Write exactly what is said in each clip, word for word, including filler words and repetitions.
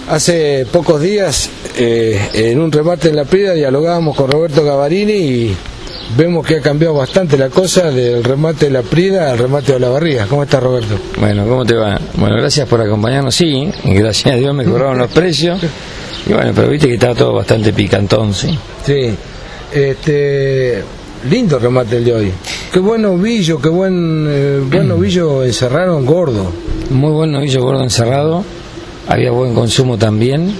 Hace pocos días, eh, en un remate en La Prida, dialogábamos con Roberto Gavarini y vemos que ha cambiado bastante la cosa del remate de La Prida al remate de Olavarría. ¿Cómo estás, Roberto? Bueno, ¿cómo te va? Bueno, gracias por acompañarnos. Sí, gracias a Dios mejoraron los precios. Y bueno, pero viste que estaba todo bastante picantón, sí. Sí. Este, lindo remate el de hoy. Qué buen novillo, qué buen, eh, buen novillo encerraron gordo. Muy buen novillo gordo encerrado. Había buen consumo también.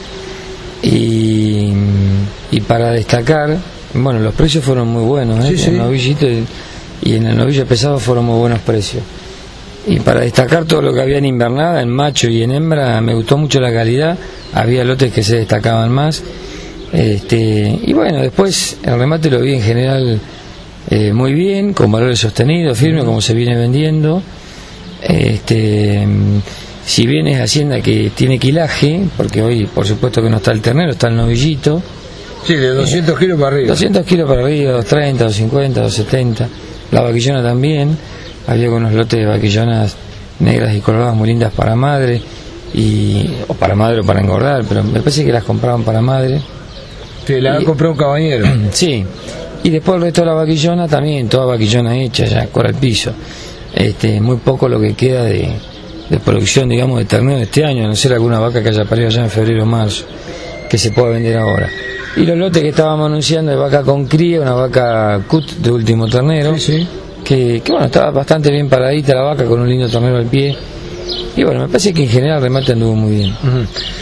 Y, y para destacar, bueno, los precios fueron muy buenos, ¿eh? Sí, sí. El novillito y, y en el novillo pesado fueron muy buenos precios. Y para destacar todo lo que había en invernada, en macho y en hembra, me gustó mucho la calidad. Había lotes que se destacaban más. Este, y bueno, después el remate lo vi en general eh, muy bien, con valores sostenidos, firme, como se viene vendiendo. Este, si bien es hacienda que tiene quilaje, porque hoy por supuesto que no está el ternero, está el novillito. Sí, de doscientos eh, kilos para arriba. doscientos kilos para arriba, doscientos treinta, doscientos cincuenta, doscientos setenta. La vaquillona también. Había unos lotes de vaquillonas negras y coloradas muy lindas para madre, y, o para madre o para engordar, pero me parece que las compraban para madre. Sí, la y, compró un caballero. Sí, y después el resto de la vaquillona también, toda vaquillona hecha ya, cora al piso. Este, muy poco lo que queda de, de producción, digamos, de ternero de este año, a no ser alguna vaca que haya parido ya en febrero o marzo, que se pueda vender ahora. Y los lotes que estábamos anunciando de vaca con cría, una vaca cut de último ternero. Sí, sí. Que, que bueno, estaba bastante bien paradita la vaca con un lindo ternero al pie. Y bueno, me parece que en general el remate anduvo muy bien. Uh-huh.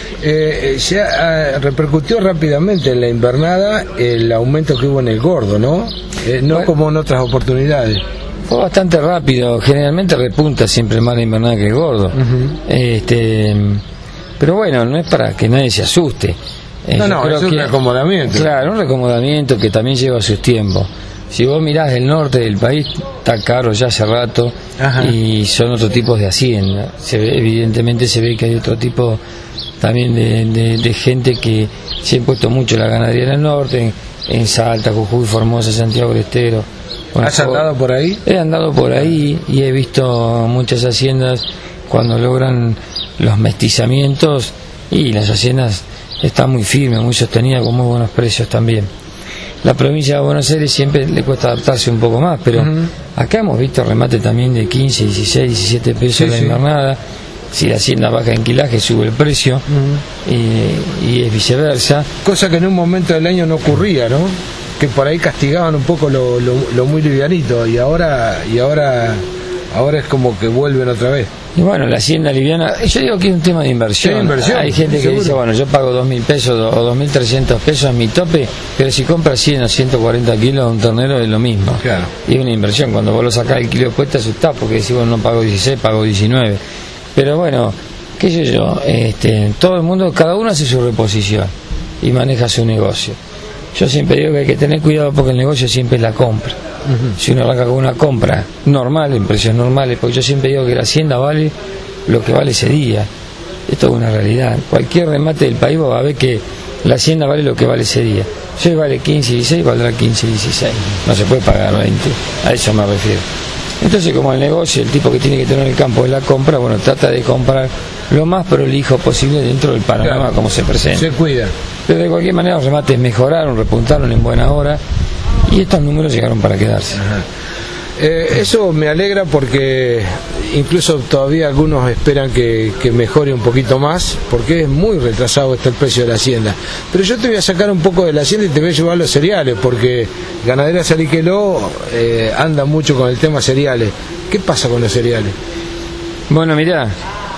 eh, se ha, repercutió rápidamente en la invernada el aumento que hubo en el gordo, ¿no? Eh, no bueno, como en otras oportunidades. Fue bastante rápido, generalmente repunta siempre más la invernada que el gordo. Uh-huh. este, pero bueno, no es para que nadie se asuste. Eh, no, no, creo es un que, reacomodamiento. Claro, un reacomodamiento que también lleva sus tiempos. Si vos mirás el norte del país, está caro ya hace rato. Ajá. Y son otro tipo de hacienda. Se ve, evidentemente se ve que hay otro tipo también de, de, de gente que se ha impuesto mucho la ganadería en el norte, en, en Salta, Jujuy, Formosa, Santiago del Estero. Bueno, ¿has andado por ahí? He andado por ahí y he visto muchas haciendas cuando logran los mestizamientos, y las haciendas están muy firmes, muy sostenidas, con muy buenos precios también. La provincia de Buenos Aires siempre le cuesta adaptarse un poco más, pero uh-huh. acá hemos visto remate también de quince, dieciséis, diecisiete pesos sí, la invernada. Sí. Si la hacienda baja en quilaje, sube el precio, uh-huh. y, y es viceversa. Cosa que en un momento del año no ocurría, ¿no? Que por ahí castigaban un poco lo, lo, lo muy livianito, y ahora y ahora ahora es como que vuelven otra vez. Y bueno, la hacienda liviana, yo digo que es un tema de inversión. inversión Hay gente que seguro. Dice, bueno, yo pago dos mil pesos o dos mil trescientos pesos, es mi tope, pero si compras cien o ciento cuarenta kilos de un ternero es lo mismo. Claro. Y es una inversión, cuando vos lo sacás el kilo después te asustás porque decís, bueno, no pago dieciséis, pago diecinueve. Pero bueno, qué sé yo, este, todo el mundo, cada uno hace su reposición y maneja su negocio. Yo siempre digo que hay que tener cuidado porque el negocio siempre es la compra. Uh-huh. Si uno arranca con una compra normal, en precios normales, porque yo siempre digo que la hacienda vale lo que vale ese día. Esto es una realidad. Cualquier remate del país va a ver que la hacienda vale lo que vale ese día. Si hoy vale quince, dieciséis, valdrá quince, dieciséis. No se puede pagar veinte. A eso me refiero. Entonces, como el negocio, el tipo que tiene que tener el campo de la compra, bueno, trata de comprar lo más prolijo posible dentro del panorama, claro, como se presenta. Se cuida. Pero de cualquier manera los remates mejoraron, repuntaron en buena hora, y estos números llegaron para quedarse. Ajá. Eh, eso me alegra porque incluso todavía algunos esperan que, que mejore un poquito más, porque es muy retrasado este el precio de la hacienda. Pero yo te voy a sacar un poco de la hacienda y te voy a llevar a los cereales, porque Ganadera Saliqueló eh, anda mucho con el tema cereales. ¿Qué pasa con los cereales? Bueno, mirá,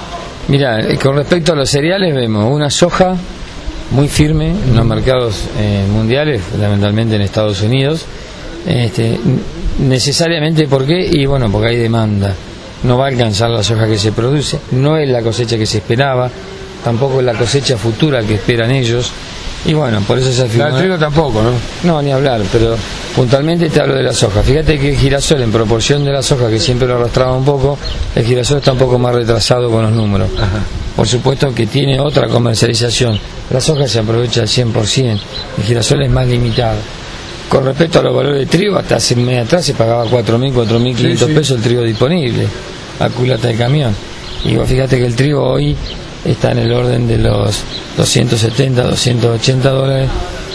mirá, con respecto a los cereales vemos una soja muy firme en los mercados eh, mundiales, fundamentalmente en Estados Unidos. Este, necesariamente, ¿por qué? Y bueno, porque hay demanda. No va a alcanzar la soja que se produce, no es la cosecha que se esperaba, tampoco es la cosecha futura que esperan ellos. Y bueno, por eso se afirma. La trigo tampoco, ¿no? No, ni hablar, pero puntualmente te hablo de la soja. Fíjate que el girasol, en proporción de la soja, que siempre lo arrastraba un poco, el girasol está un poco más retrasado con los números. Ajá. Por supuesto que tiene otra comercialización. La soja se aprovecha al cien por ciento, el girasol es más limitado. Con respecto a los valores de trigo, hasta hace un mes atrás se pagaba cuatro mil, cuatro mil quinientos sí, sí. pesos el trigo disponible, a culata de camión. Y vos fíjate que el trigo hoy está en el orden de los doscientos setenta, doscientos ochenta dólares,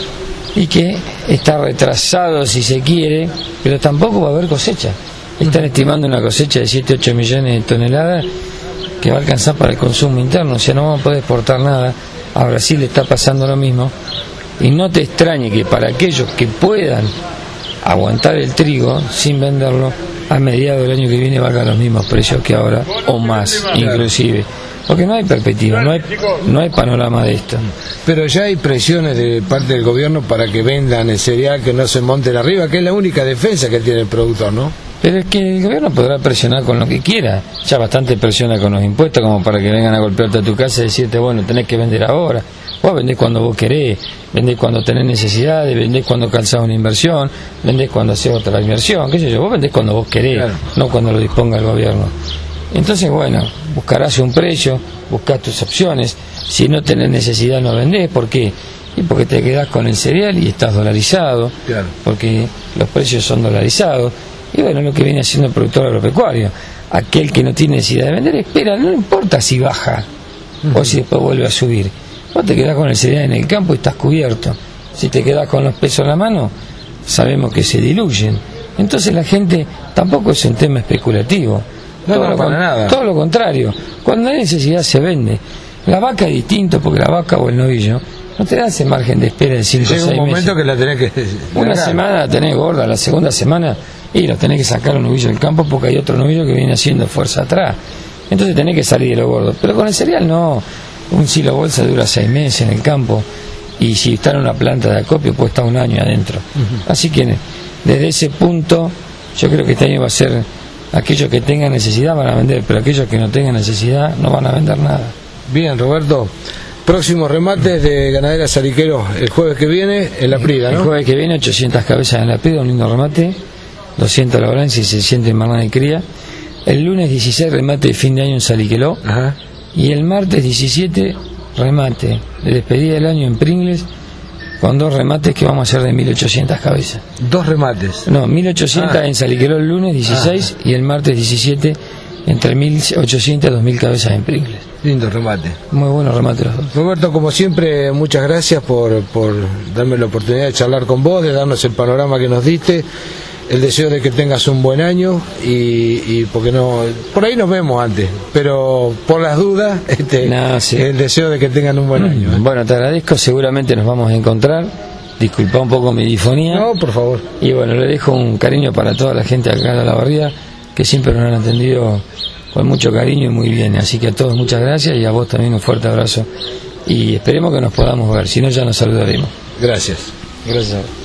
y que está retrasado si se quiere, pero tampoco va a haber cosecha. Están estimando una cosecha de siete, ocho millones de toneladas que va a alcanzar para el consumo interno, o sea, no vamos a poder exportar nada. A Brasil le está pasando lo mismo, y no te extrañe que para aquellos que puedan aguantar el trigo sin venderlo, a mediados del año que viene valga los mismos precios que ahora, o más inclusive, porque no hay perspectiva, no hay, no hay panorama de esto. Pero ya hay presiones de parte del gobierno para que vendan el cereal, que no se monten arriba, que es la única defensa que tiene el productor, ¿no? Pero es que el gobierno podrá presionar con lo que quiera, ya bastante presiona con los impuestos como para que vengan a golpearte a tu casa y decirte, bueno, tenés que vender ahora, vos vendés cuando vos querés, vendés cuando tenés necesidades, vendés cuando calzás una inversión, vendés cuando haces otra inversión, qué sé yo, vos vendés cuando vos querés, claro, no cuando lo disponga el gobierno. Entonces, bueno, buscarás un precio, buscás tus opciones, si no tenés necesidad no vendés, ¿por qué? Y porque te quedás con el cereal y estás dolarizado, claro, porque los precios son dolarizados. Y bueno, lo que viene haciendo el productor agropecuario, aquel que no tiene necesidad de vender, espera, no importa si baja uh-huh. o si después vuelve a subir. Vos te quedás con el cereal en el campo y estás cubierto. Si te quedás con los pesos en la mano, sabemos que se diluyen. Entonces la gente tampoco es un tema especulativo. No, todo, no, lo, para nada. todo lo contrario. Cuando hay necesidad se vende. La vaca es distinto, porque la vaca o el novillo no te da ese margen de espera de cinco o seis meses. Llega un momento que la tenés que... Una semana la tenés gorda, la segunda semana... y lo tenés que sacar un novillo del campo porque hay otro novillo que viene haciendo fuerza atrás. Entonces tenés que salir de lo gordo. Pero con el cereal no. Un silo bolsa dura seis meses en el campo, y si está en una planta de acopio puede estar un año adentro. Uh-huh. Así que desde ese punto yo creo que este año va a ser, aquellos que tengan necesidad van a vender, pero aquellos que no tengan necesidad no van a vender nada. Bien, Roberto. Próximos remates de Ganadera Saliquero el jueves que viene en La Prida, ¿no? El jueves que viene ochocientas cabezas en La Prida, un lindo remate, doscientos laborantes y seiscientos en Marlán y Cría. El lunes dieciséis remate de fin de año en Saliqueló. Ajá. Y el martes diecisiete remate de despedida del año en Pringles, con dos remates que vamos a hacer de mil ochocientas cabezas. ¿Dos remates? No, mil ochocientas ah. en Saliqueló el lunes dieciséis ah. y el martes diecisiete entre mil ochocientas y dos mil cabezas en Pringles. Lindo remate. Muy buenos remates los dos. Roberto, como siempre, muchas gracias por, por darme la oportunidad de charlar con vos, de darnos el panorama que nos diste. El deseo de que tengas un buen año y, y porque no, por ahí nos vemos antes, pero por las dudas, este, no, sí. el deseo de que tengan un buen año. ¿eh? Bueno, te agradezco, seguramente nos vamos a encontrar. Disculpa un poco mi difonía. No, por favor. Y bueno, le dejo un cariño para toda la gente acá de La Barría, que siempre nos han atendido con mucho cariño y muy bien. Así que a todos muchas gracias, y a vos también un fuerte abrazo. Y esperemos que nos podamos ver, si no ya nos saludaremos. Gracias. Gracias.